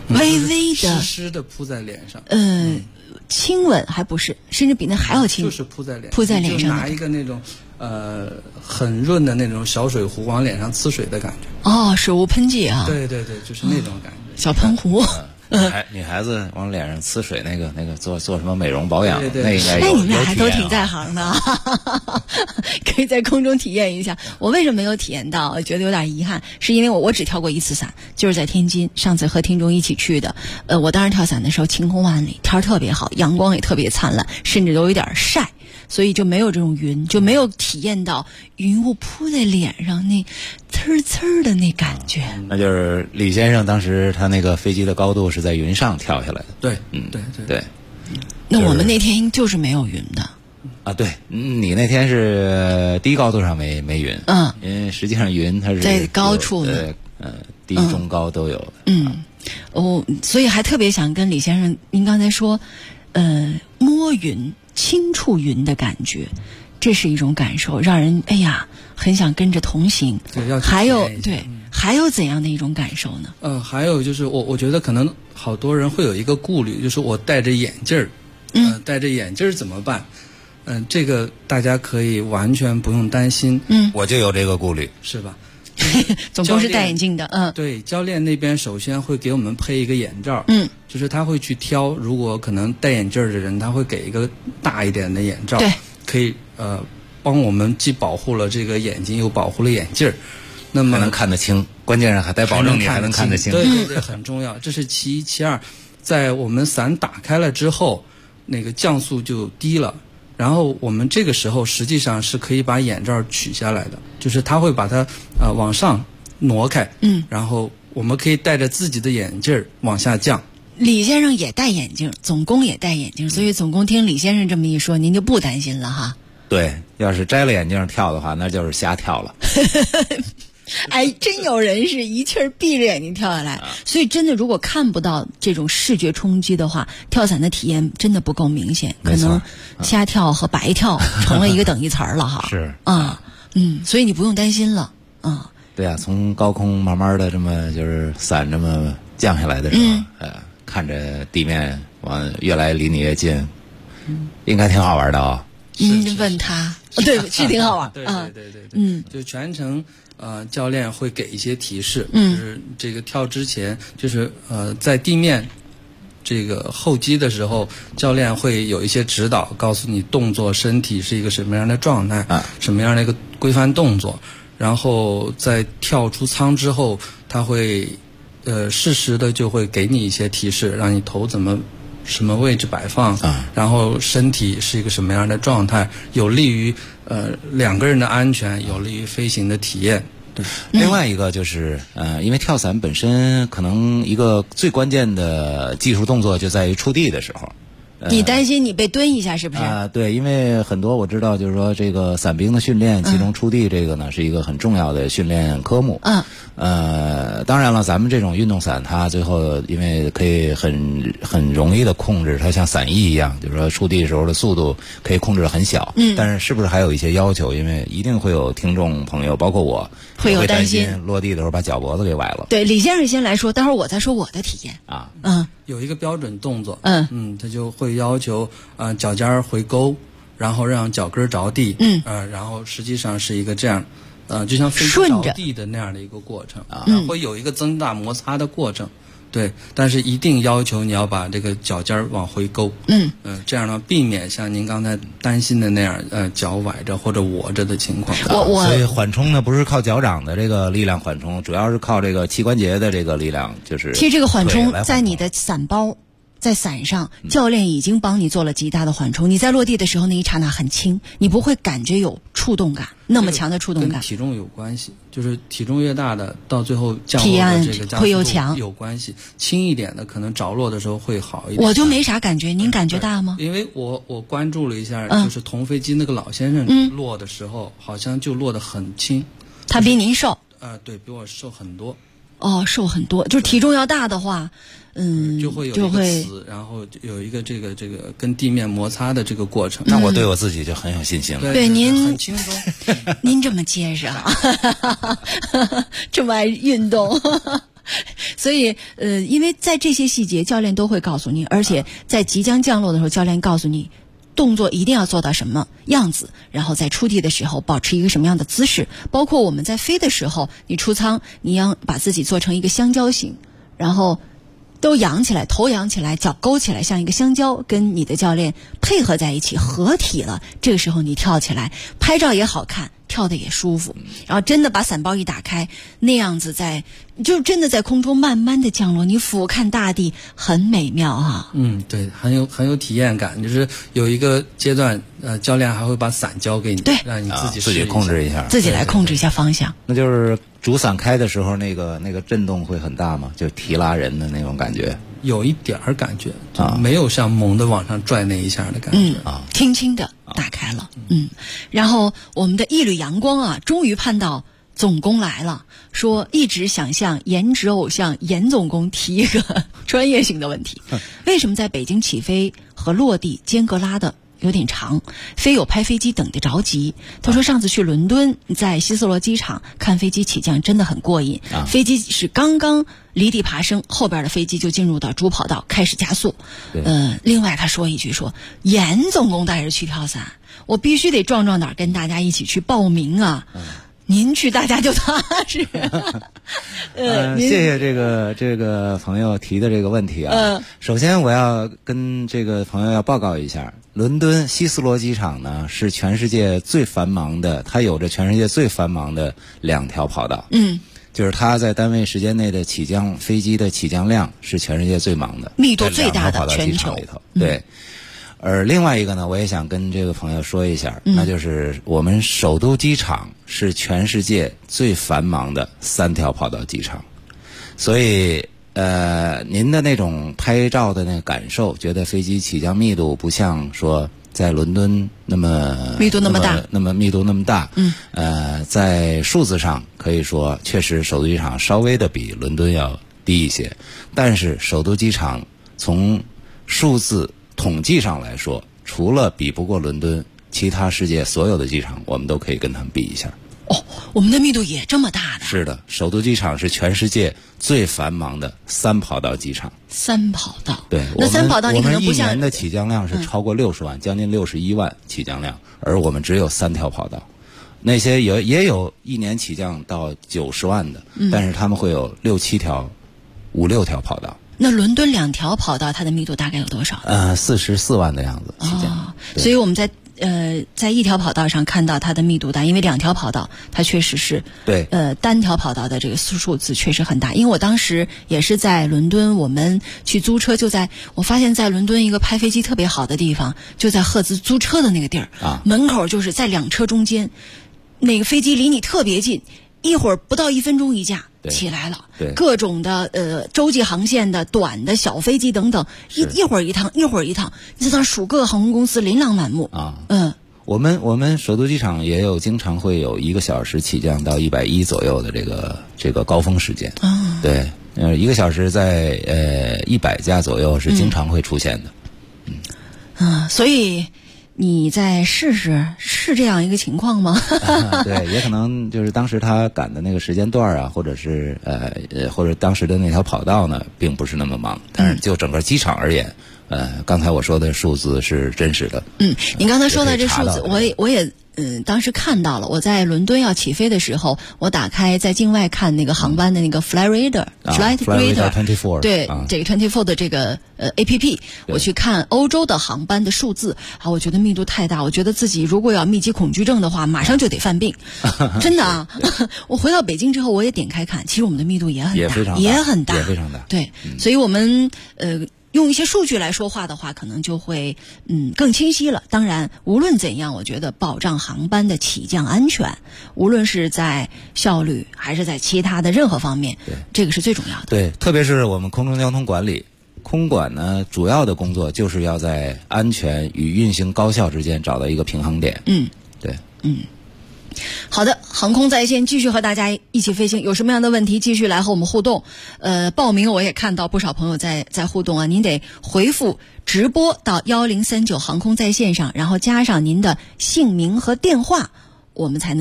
微微的湿的铺在脸上。 亲吻还不是，甚至比那还要亲， 就是铺在脸上，就拿一个那种很润的那种小水壶往脸上呲水的感觉。 哦，水雾喷剂啊。 对对对，就是那种感觉。 小喷壶。 女孩子往脸上呲水，那个做什么美容保养， 对对那应该有。 哎，你们俩还都挺在行的，可以在空中体验一下。我为什么没有体验到？我觉得有点遗憾，是因为我只跳过一次伞，就是在天津，上次和听众一起去的。我当时跳伞的时候晴空万里，天特别好，阳光也特别灿烂，甚至都有点晒。所以就没有这种云，就没有体验到云雾铺在脸上那呲呲的那感觉。 那就是李先生当时他那个飞机的高度是在云上跳下来的。 对， 对。 那我们那天就是没有云的。 啊，对，你那天是低高度上没云。因为实际上云它是在高处的，低中高都有的。所以还特别想跟李先生，您刚才说，摸云。轻触云的感觉，这是一种感受，让人很想跟着同行。还有怎样的一种感受呢？ 还有就是我觉得可能好多人会有一个顾虑，就是我戴着眼镜儿，戴着眼镜儿怎么办？这个大家可以完全不用担心。 我就有这个顾虑， 是吧？ 总共是戴眼镜的。 对，教练那边首先会给我们配一个眼罩。就是他会去挑，如果可能戴眼镜的人，他会给一个大一点的眼罩， 对， 可以帮我们既保护了这个眼睛，又保护了眼镜。那么还能看得清，关键是还得保证你还能看得清。 对对对，很重要。这是其一，其二，在我们伞打开了之后，那个降速就低了。然后我们这个时候实际上是可以把眼罩取下来的，就是他会把它往上挪开，然后我们可以戴着自己的眼镜往下降。 李先生也戴眼镜，总工也戴眼镜，所以总工听李先生这么一说，您就不担心了哈。 对，要是摘了眼镜跳的话，那就是瞎跳了。 哎，真有人是一气儿闭着眼睛跳下来，所以真的如果看不到这种视觉冲击的话，跳伞的体验真的不够明显，可能瞎跳和白跳成了一个等义词儿了哈。 是所以你不用担心了。 对啊，从高空慢慢的这么就是伞这么降下来的时候，看着地面越来离你越近，应该挺好玩的啊。 问他，对，是挺好玩。 对，就全程教练会给一些提示，就是这个跳之前，就是在地面这个候机的时候，教练会有一些指导，告诉你动作、身体是一个什么样的状态，什么样的一个规范动作，然后在跳出舱之后，他会适时的就会给你一些提示，让你头什么位置摆放，然后身体是一个什么样的状态，有利于两个人的安全，有利于飞行的体验。对， 另外一个就是因为跳伞本身可能一个最关键的技术动作就在于触地的时候。 你担心你被蹲一下是不是？ 对，因为很多我知道，就是说这个伞兵的训练，其中触地这个呢是一个很重要的训练科目。当然了，咱们这种运动伞，它最后因为可以很容易的控制，它像伞翼一样，就是说触地时候的速度可以控制得很小。但是是不是还有一些要求？因为一定会有听众朋友，包括我， 会有担心落地的时候把脚脖子给崴了。 对，李先生先来说，待会儿我再说我的体验啊。 有一个标准动作，他就会要求脚尖回勾，然后让脚跟着地，然后实际上是一个这样，就像飞机着地的那样的一个过程，会有一个增大摩擦的过程，对，但是一定要求你要把这个脚尖往回勾，这样呢避免像您刚才担心的那样，脚崴着或者握着的情况。 所以缓冲呢不是靠脚掌的这个力量缓冲，主要是靠这个膝关节的这个力量，就是其实这个缓冲在你的伞包。在伞上，教练已经帮你做了极大的缓冲。你在落地的时候那一刹那很轻，你不会感觉有触动感，那么强的触动感。 跟体重有关系，就是体重越大的，到最后降落的这个加速度有关系。轻一点的可能着落的时候会好一点。 我就没啥感觉，您感觉大吗？ 因为我关注了一下，就是同飞机那个老先生落的时候，好像就落得很轻。 他比您瘦？ 对比我瘦很多。 瘦很多，就是体重要大的话， 就会有一个词，然后有一个这个跟地面摩擦的这个过程。 那我对我自己就很有信心了。 对您很轻松， 您这么结实啊，这么爱运动。 所以因为在这些细节教练都会告诉你，而且在即将降落的时候教练告诉你动作一定要做到什么样子，然后在出地的时候保持一个什么样的姿势，包括我们在飞的时候，你出舱你要把自己做成一个香蕉形，然后都扬起来，头扬起来，脚勾起来，像一个香蕉，跟你的教练配合在一起合体了，这个时候你跳起来拍照也好看，跳的也舒服，然后真的把伞包一打开，那样子就真的在空中慢慢的降落，你俯瞰大地，很美妙啊。 对，很有体验感，就是有一个阶段教练还会把伞交给你， 对， 让你自己控制一下， 自己来控制一下方向。 那就是主伞开的时候那个震动会很大吗？就提拉人的那种感觉？ 有一点儿感觉，没有像猛的往上拽那一下的感觉轻轻的打开了。然后我们的一缕阳光啊，终于盼到总工来了，说一直想向颜值偶像严总工提一个专业性的问题，为什么在北京起飞和落地间隔拉的有点长，非有拍飞机等得着急。他说上次去伦敦，在希斯罗机场看飞机起降真的很过瘾，飞机是刚刚离地爬升，后边的飞机就进入到主跑道开始加速。另外他说一句说严总工带着去跳伞，我必须得壮胆跟大家一起去报名啊。您去大家就踏实。 谢谢这个朋友提的这个问题啊。首先我要跟这个朋友要报告一下，伦敦希斯罗机场呢是全世界最繁忙的，它有着全世界最繁忙的2条跑道。就是它在单位时间内的飞机的起降量是全世界最忙的， 密度最大的全球里头。对。而另外一个呢，我也想跟这个朋友说一下，那就是我们首都机场是全世界最繁忙的3条跑道机场，所以您的那种拍照的那个感受，觉得飞机起降密度不像说在伦敦那么密度那么大， 在数字上可以说确实首都机场稍微的比伦敦要低一些，但是首都机场从数字统计上来说，除了比不过伦敦，其他世界所有的机场我们都可以跟他们比一下。 我们的密度也这么大的？ 是的，首都机场是全世界最繁忙的3跑道机场。 3跑道？ 对， 那3跑道你可能不像我们一年的起降量是超过60万，将近61万起降量，而我们只有3条跑道。那些也有一年起降到90万的，但是他们会有5、6条跑道。 那伦敦2条跑道它的密度大概有多少 ？44万的样子起降。 所以我们在1条跑道上看到它的密度大，因为2条跑道它确实是对单条跑道的这个数字确实很大。因为我当时也是在伦敦，我们去租车，我发现在伦敦一个拍飞机特别好的地方，就在赫兹租车的那个地儿门口就是在2车中间，那个飞机离你特别近，一会儿不到1分钟一架起来了，各种的洲际航线的短的小飞机等等，一会儿一趟，你在那数各航空公司琳琅满目啊。 我们首都机场也有经常会有1个小时起降到110左右的这个高峰时间啊。对，1个小时在100架左右是经常会出现的。 所以你再试试，是这样一个情况吗？ 对，也可能就是当时他赶的那个时间段啊，或者是或者当时的那条跑道呢，并不是那么忙。但是就整个机场而言，刚才我说的数字是真实的。 你刚才说的这数字，我也当时看到了。我在伦敦要起飞的时候，我打开在境外看那个航班的那个 Flight Radar 24， 对，这个24的这个APP， 我去看欧洲的航班的数字啊，我觉得密度太大，我觉得自己如果有密集恐惧症的话，马上就得犯病，真的啊！我回到北京之后，我也点开看，其实我们的密度也很大，也很大， 也非常大。 对，所以我们用一些数据来说话的话，可能就会更清晰了。当然，无论怎样，我觉得保障航班的起降安全，无论是在效率还是在其他的任何方面，这个是最重要的。 对，特别是我们空中交通管理，空管呢主要的工作就是要在安全与运行高效之间找到一个平衡点。对， 好的，航空在线继续和大家一起飞行，有什么样的问题继续来和我们互动。报名我也看到不少朋友在互动啊，您得回复直播到1039航空在线上，然后加上您的姓名和电话，我们才能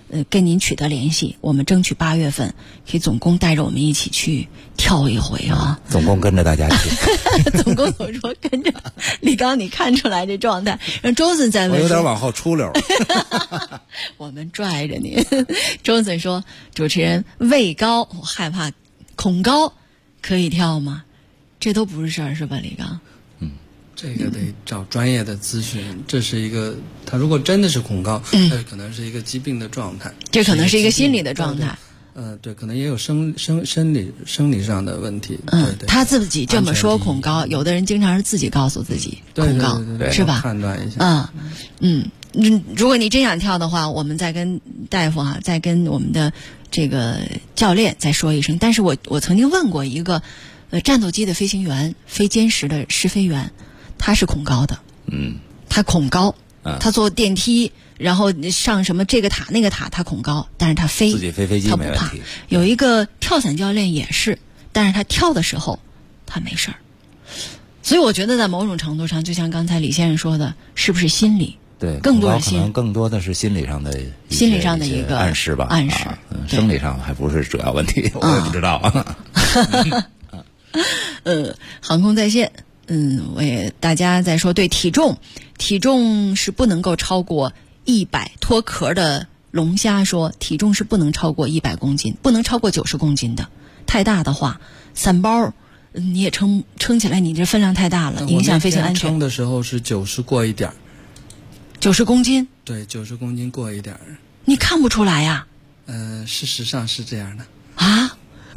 跟您取得联系，我们争取8月份可以总工带着我们一起去跳一回啊。 总工跟着大家去。 总工总说跟着李刚，你看出来这状态，让周森在问， 我有点往后出溜。 我们拽着你。周森说，主持人畏高，我害怕恐高，可以跳吗？这都不是事儿，是吧，李刚？ 这个得找专业的咨询，这是一个，他如果真的是恐高，这可能是一个疾病的状态， 这可能是一个心理的状态。 对，可能也有生理上的问题。对， 他自己这么说恐高，有的人经常是自己告诉自己恐高， 对是吧？ 判断一下。 如果你真想跳的话，我们再跟大夫再跟我们的这个教练再说一声。但是我曾经问过一个战斗机的飞行员，非歼十的试飞员。他是恐高的，他恐高，他坐电梯，然后上什么这个塔那个塔，他恐高，但是他自己飞飞机他不怕。有一个跳伞教练也是，但是他跳的时候他没事儿。所以我觉得在某种程度上，就像刚才李先生说的，是不是心理？ 对， 更多可能更多的是心理上的一个暗示吧， 暗示。 生理上还不是主要问题，我也不知道。 航空在线。大家在说，对体重是不能够超过100，脱壳的龙虾说体重是不能超过100公斤，不能超过90公斤的，太大的话伞包你也撑起来，你这分量太大了，影响飞行安全。 撑的时候是90过一点 ，90公斤， 对，90公斤过一点， 你看不出来呀？ 事实上是这样的啊。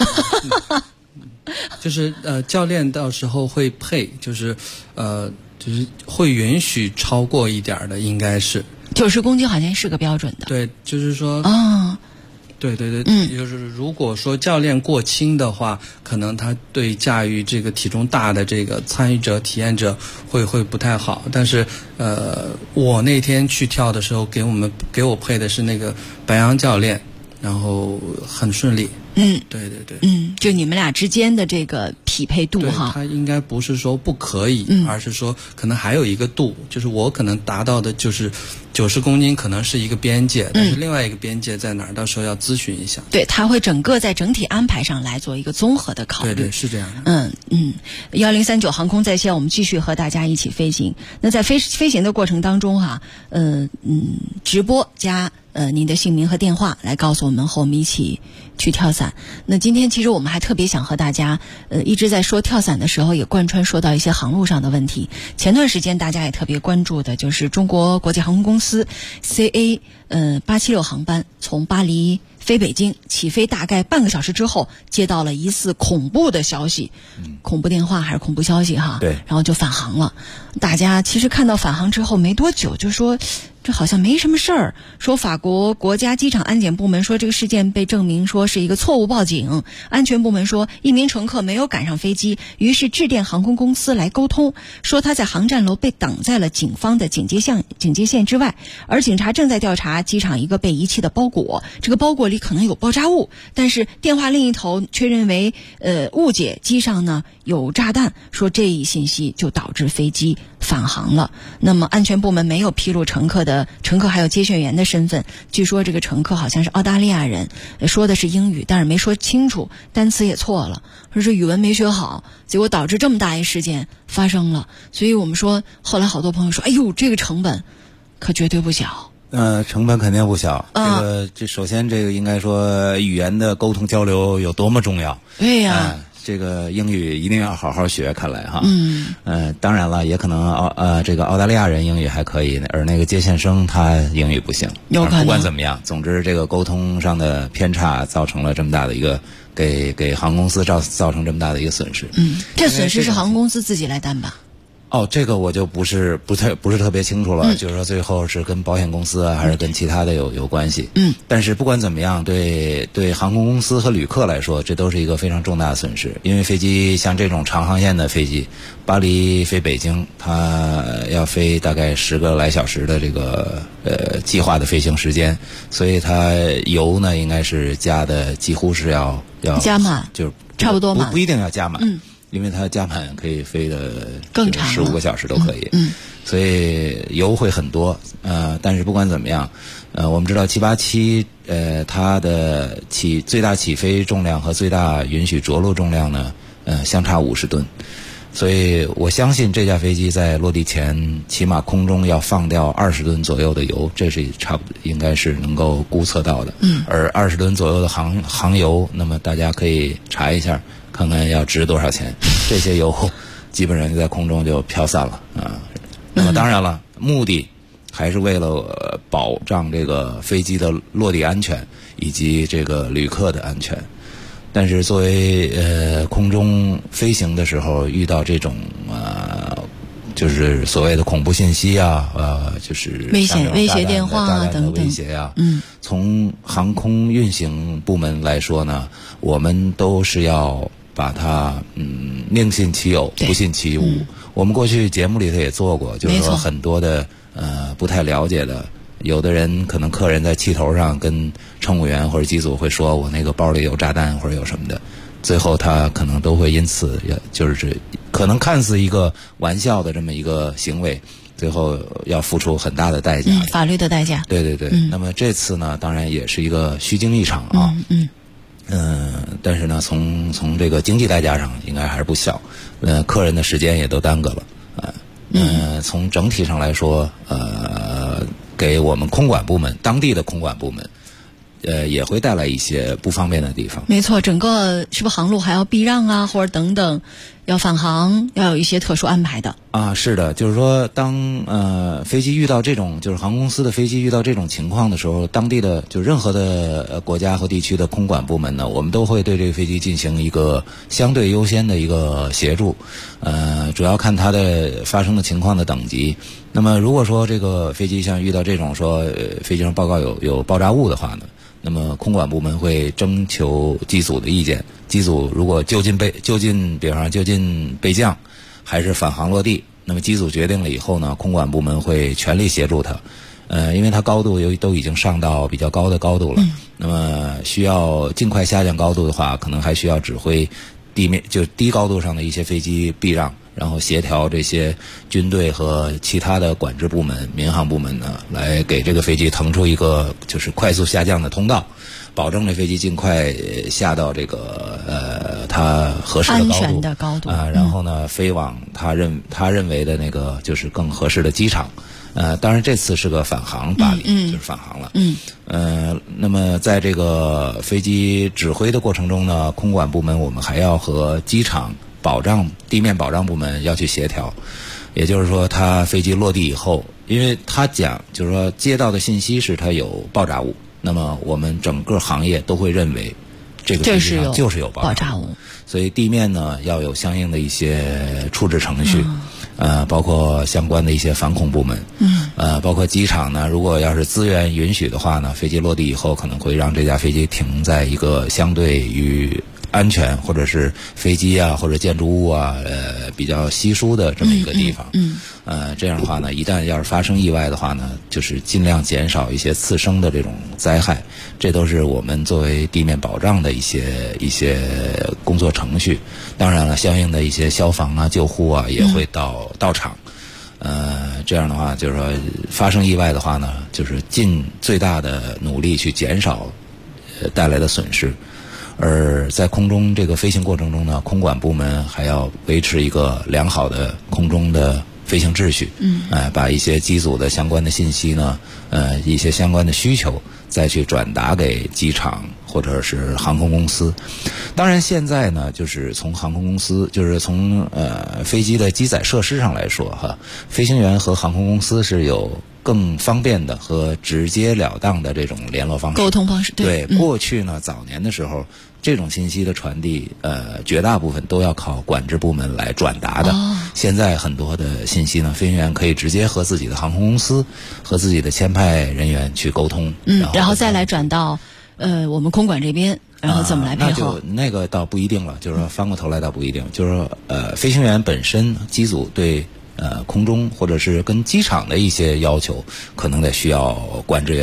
就是教练到时候会配，就是会允许超过一点的，应该是 90公斤，好像是个标准的。 对，就是说对，就是如果说教练过轻的话，可能他对驾驭这个体重大的这个参与者、体验者会不太好。但是我那天去跳的时候，给我配的是那个白杨教练，然后很顺利。对， 就你们俩之间的这个匹配度哈， 他应该不是说不可以，而是说可能还有一个度，就是我可能达到的就是90公斤，可能是一个边界，但是另外一个边界在哪儿，到时候要咨询一下。 对，他会在整体安排上来做一个综合的考虑。 对，是这样的。 1039航空在线，我们继续和大家一起飞行。那在飞行的过程当中直播加您的姓名和电话来告诉我们，和我们一起去跳伞。那今天其实我们还特别想和大家一直在说跳伞的时候，也贯穿说到一些航路上的问题。前段时间大家也特别关注的就是中国国际航空公司 CA 876航班从巴黎飞北京，起飞大概半个小时之后，接到了疑似恐怖的消息，恐怖电话还是恐怖消息哈？ 对， 然后就返航了。大家其实看到返航之后没多久，就说这好像没什么事儿。说法国国家机场安检部门说这个事件被证明说是一个错误报警，安全部门说一名乘客没有赶上飞机，于是致电航空公司来沟通，说他在航站楼被挡在了警方的警戒线之外，而警察正在调查机场一个被遗弃的包裹，这个包裹里可能有爆炸物，但是电话另一头却认为误解机上呢有炸弹，说这一信息就导致飞机返航了。那么安全部门没有披露乘客还有接线员的身份，据说这个乘客好像是澳大利亚人，说的是英语，但是没说清楚，单词也错了，说是语文没学好，结果导致这么大一事件发生了。所以我们说后来好多朋友说，哎呦，这个成本可绝对不小。 成本肯定不小。这首先这个应该说语言的沟通交流有多么重要。 对呀。 这个英语一定要好好学，看来哈。当然了，也可能这个澳大利亚人英语还可以，而那个接线生他英语不行。 有可能。 不管怎么样，总之这个沟通上的偏差造成了这么大的一个给航空公司造成这么大的一个损失。 这损失是航空公司自己来担吧？ 这个我就不是特别清楚了，就是说最后是跟保险公司还是跟其他的有关系。但是不管怎么样，对航空公司和旅客来说，这都是一个非常重大的损失。因为飞机像这种长航线的飞机，巴黎飞北京，它要飞大概10个来小时的这个计划的飞行时间，所以它油呢应该是加的几乎是要加满， 就是差不多满， 不一定要加满。因为它加满可以飞的更长 15个小时都可以。 所以油会很多。但是不管怎么样，我们知道787它的最大起飞重量和最大允许着陆重量呢，相差50吨。所以我相信这架飞机在落地前，起码空中要放掉20吨左右的油，这是差不多应该是能够估测到的。而20吨左右的航油，那么大家可以查一下，看看要值多少钱。这些油基本上就在空中就飘散了啊。那么当然了，目的还是为了保障这个飞机的落地安全以及这个旅客的安全。但是作为空中飞行的时候遇到这种就是所谓的恐怖信息啊，就是威胁电话啊等等威胁啊，从航空运行部门来说呢，我们都是要把它宁信其有，不信其无。我们过去节目里头也做过，就是说很多的不太了解的。有的人可能客人在气头上跟乘务员或者机组会说我那个包里有炸弹或者有什么的，最后他可能都会因此就是可能看似一个玩笑的这么一个行为，最后要付出很大的代价， 法律的代价。 对对对。那么这次呢，当然也是一个虚惊一场啊。但是呢，从这个经济代价上应该还是不小。客人的时间也都耽搁了从整体上来说，给我们空管部门，当地的空管部门，也会带来一些不方便的地方。 没错，整个是不是航路还要避让啊，或者等等，要返航，要有一些特殊安排的。 是的，就是说，当飞机遇到这种，就是航空公司的飞机遇到这种情况的时候，当地的就任何的国家和地区的空管部门呢，我们都会对这个飞机进行一个相对优先的一个协助，主要看它的发生的情况的等级。那么如果说这个飞机像遇到这种说飞机上报告有爆炸物的话呢，那么空管部门会征求机组的意见。机组如果就近备降，还是返航落地，那么机组决定了以后呢，空管部门会全力协助它。因为它高度都已经上到比较高的高度了，那么需要尽快下降高度的话，可能还需要指挥地面就低高度上的一些飞机避让，然后协调这些军队和其他的管制部门、民航部门呢，来给这个飞机腾出一个就是快速下降的通道，保证这飞机尽快下到这个它合适的高度， 安全的高度然后呢飞往他认为的那个就是更合适的机场。当然这次是个返航罢理，就是返航了。那么在这个飞机指挥的过程中呢，空管部门我们还要和机场地面保障部门要去协调。也就是说，它飞机落地以后，因为它就是说接到的信息是它有爆炸物，那么我们整个行业都会认为这个飞机上就是有爆炸物，所以地面呢要有相应的一些处置程序。包括相关的一些反恐部门，包括机场呢，如果要是资源允许的话呢，飞机落地以后可能会让这架飞机停在一个相对于安全或者是飞机啊或者建筑物啊比较稀疏的这么一个地方。这样的话呢，一旦要是发生意外的话呢，就是尽量减少一些次生的这种灾害，这都是我们作为地面保障的一些工作程序。当然了，相应的一些消防啊、救护啊也会到场。这样的话就是说发生意外的话呢，就是尽最大的努力去减少带来的损失。而在空中这个飞行过程中呢，空管部门还要维持一个良好的空中的飞行秩序，把一些机组的相关的信息呢，一些相关的需求再去转达给机场或者是航空公司。当然现在呢，就是从航空公司，就是从飞机的机载设施上来说哈，飞行员和航空公司是有更方便的和直截了当的这种联络方式、 沟通方式。 对，过去呢，早年的时候，这种信息的传递，绝大部分都要靠管制部门来转达的。现在很多的信息呢，飞行员可以直接和自己的航空公司、和自己的签派人员去沟通， 然后再来转到我们空管这边。然后怎么来配合？ 那个倒不一定了，就是说翻过头来倒不一定，就是说飞行员本身机组对空中或者是跟机场的一些要求，可能得需要管制员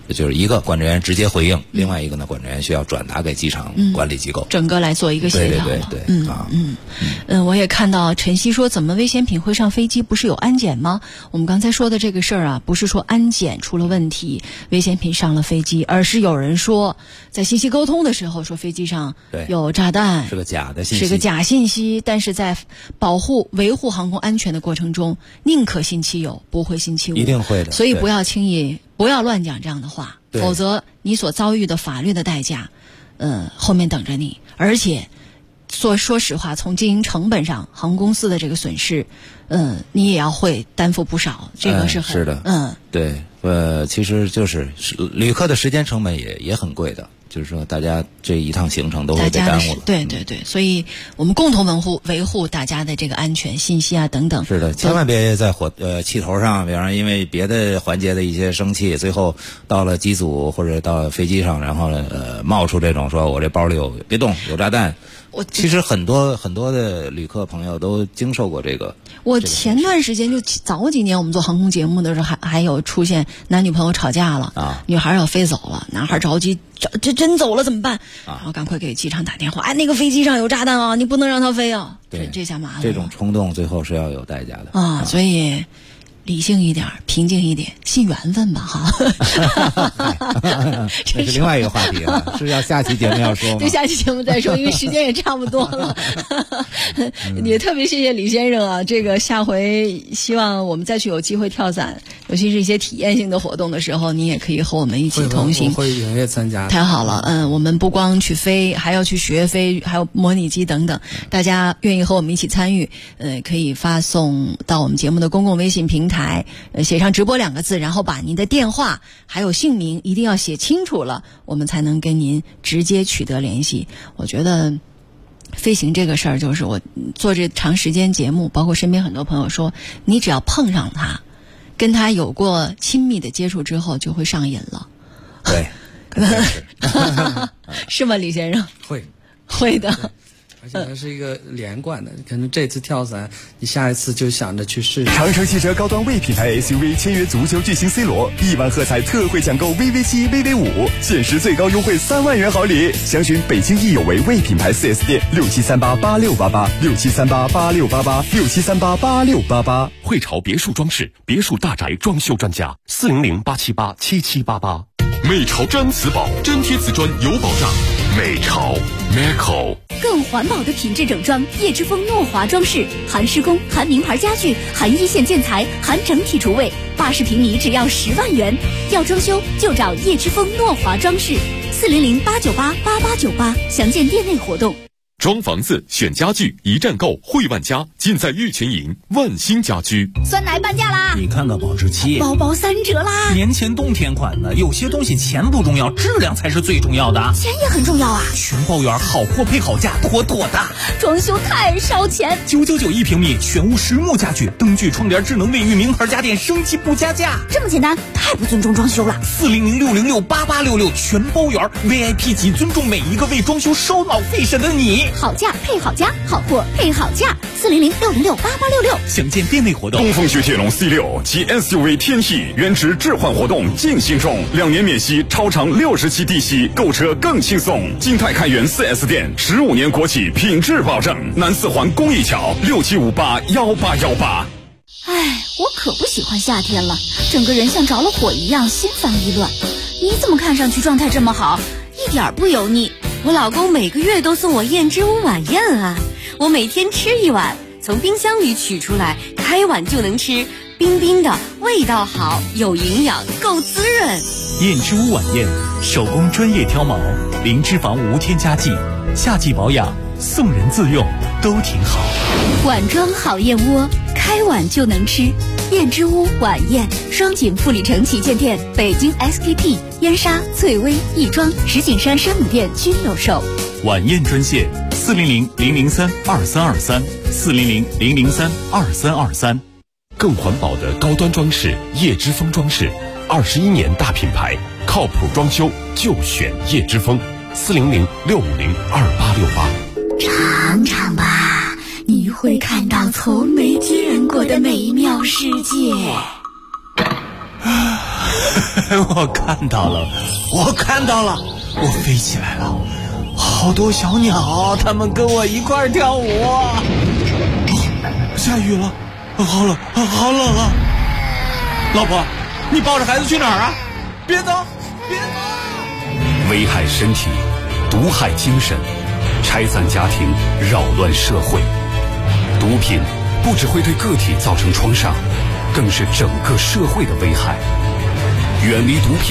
就是一个管制员直接回应，另外一个呢，管制员需要转达给机场管理机构， 整个来做一个协调。 对， 我也看到晨曦说，怎么危险品会上飞机？不是有安检吗？我们刚才说的这个事儿啊，不是说安检出了问题，危险品上了飞机，而是有人说在信息沟通的时候说飞机上有炸弹， 是个假的信息， 是个假信息。但是在维护航空安全的过程中，宁可信其有，不会信其无， 一定会的。 所以不要轻易，不要乱讲这样的话，否则你所遭遇的法律的代价，后面等着你。而且说实话，从经营成本上，航空公司的这个损失，你也要会担负不少。这个是很是的，对，其实就是旅客的时间成本也很贵的。就是说，大家这一趟行程都会被耽误了。 对，所以我们共同维护大家的这个安全、信息啊等等。 是的，千万别在气头上，比方说因为别的环节的一些生气，最后到了机组或者到飞机上，然后冒出这种说我这包里别动，有炸弹。其实很多的旅客朋友都经受过这个。 我前段时间就早几年我们做航空节目的时候，还有出现男女朋友吵架了啊，女孩要飞走了，男孩着急，这真走了怎么办？然后赶快给机场打电话，那个飞机上有炸弹啊，你不能让他飞啊。 对， 这下麻烦了。 这种冲动最后是要有代价的啊，所以理性一点，平静一点，信缘分吧哈。 这是另外一个话题了，是要下期节目要说吗？ 对，下期节目再说，因为时间也差不多了。也特别谢谢李先生啊，这个下回希望我们再去有机会跳伞，尤其是一些体验性的活动的时候，你也可以和我们一起同行。 我会踊跃参加。 太好了，我们不光去飞，还要去学飞，还有模拟机等等。大家愿意和我们一起参与，可以发送到我们节目的公共微信平台，写上直播2个字，然后把您的电话还有姓名一定要写清楚了，我们才能跟您直接取得联系。我觉得飞行这个事儿，就是我做这长时间节目，包括身边很多朋友说，你只要碰上他，跟他有过亲密的接触之后，就会上瘾了。 对， 是吗，李先生？会的。 而且它是一个连贯的，可能这次跳伞，你下一次就想着去试。 长城汽车高端 V 品牌 SUV 签约足球巨星 C 罗，1万喝彩特惠抢购 VV7、VV5，限时最高优惠3万元好礼。详询北京益有为 V 品牌 4S 店，67388688，67388688，67388688。 汇潮别墅装饰，别墅大宅装修专家，400-878-7788。美潮毡瓷宝，粘贴瓷砖有保障。美潮 Meco。 更环保的品质整装，叶之峰诺华装饰，含施工、含名牌家具、含一线建材、含整体厨卫，80平米只要10万元。要装修就找叶之峰诺华装饰，400-898-8898，详见店内活动。 装房子选家具一站购，汇万家，尽在玉泉营万兴家居。 酸奶半价啦！ 你看看保质期， 包包3折啦！ 年前冬天款的，有些东西钱不重要，质量才是最重要的。 钱也很重要啊！ 全包圆，好货配好价，妥妥的。 装修太烧钱 ，999一平米，全屋实木家具，灯具、窗帘、智能卫浴，名牌家电，升级不加价。 这么简单，太不尊重装修了。 400-606-8866，全包圆 ，VIP 级，尊重每一个为装修烧脑费神的你。 好价配好家，好货配好价，400-606-8866。 详见店内活动。 东风雪铁龙 C6及 SUV 天系原值置换活动进行中，2年免息，超长60期低息，购车更轻松。金泰开元 4S 店，15年国企品质保证。南4环公益桥67581818。 哎，我可不喜欢夏天了，整个人像着了火一样，心烦意乱。你怎么看上去状态这么好，一点不油腻？ 我老公每个月都送我燕之屋晚宴啊，我每天吃1碗，从冰箱里取出来，开碗就能吃，冰冰的，味道好，有营养，够滋润。 燕之屋晚宴，手工专业挑毛，零脂肪无添加剂，夏季保养，送人自用都挺好。 碗装好燕窝，开碗就能吃。燕之屋晚宴，双井富力城旗舰店、北京 SKP、燕莎、翠微、亦庄、石景山山姆店均有售。 晚宴专线400-003-2323，400-003-2323。 更环保的高端装饰，叶之峰装饰，21年大品牌，靠谱装修就选叶之峰，400-650-2868。 尝尝吧，你会看到从没见过的美妙世界。 我看到了，我飞起来了，好多小鸟，它们跟我一块跳舞。下雨了，好冷啊！老婆，你抱着孩子去哪儿啊？别走！ 危害身体，毒害精神，拆散家庭，扰乱社会。毒品不只会对个体造成创伤，更是整个社会的危害。远离毒品。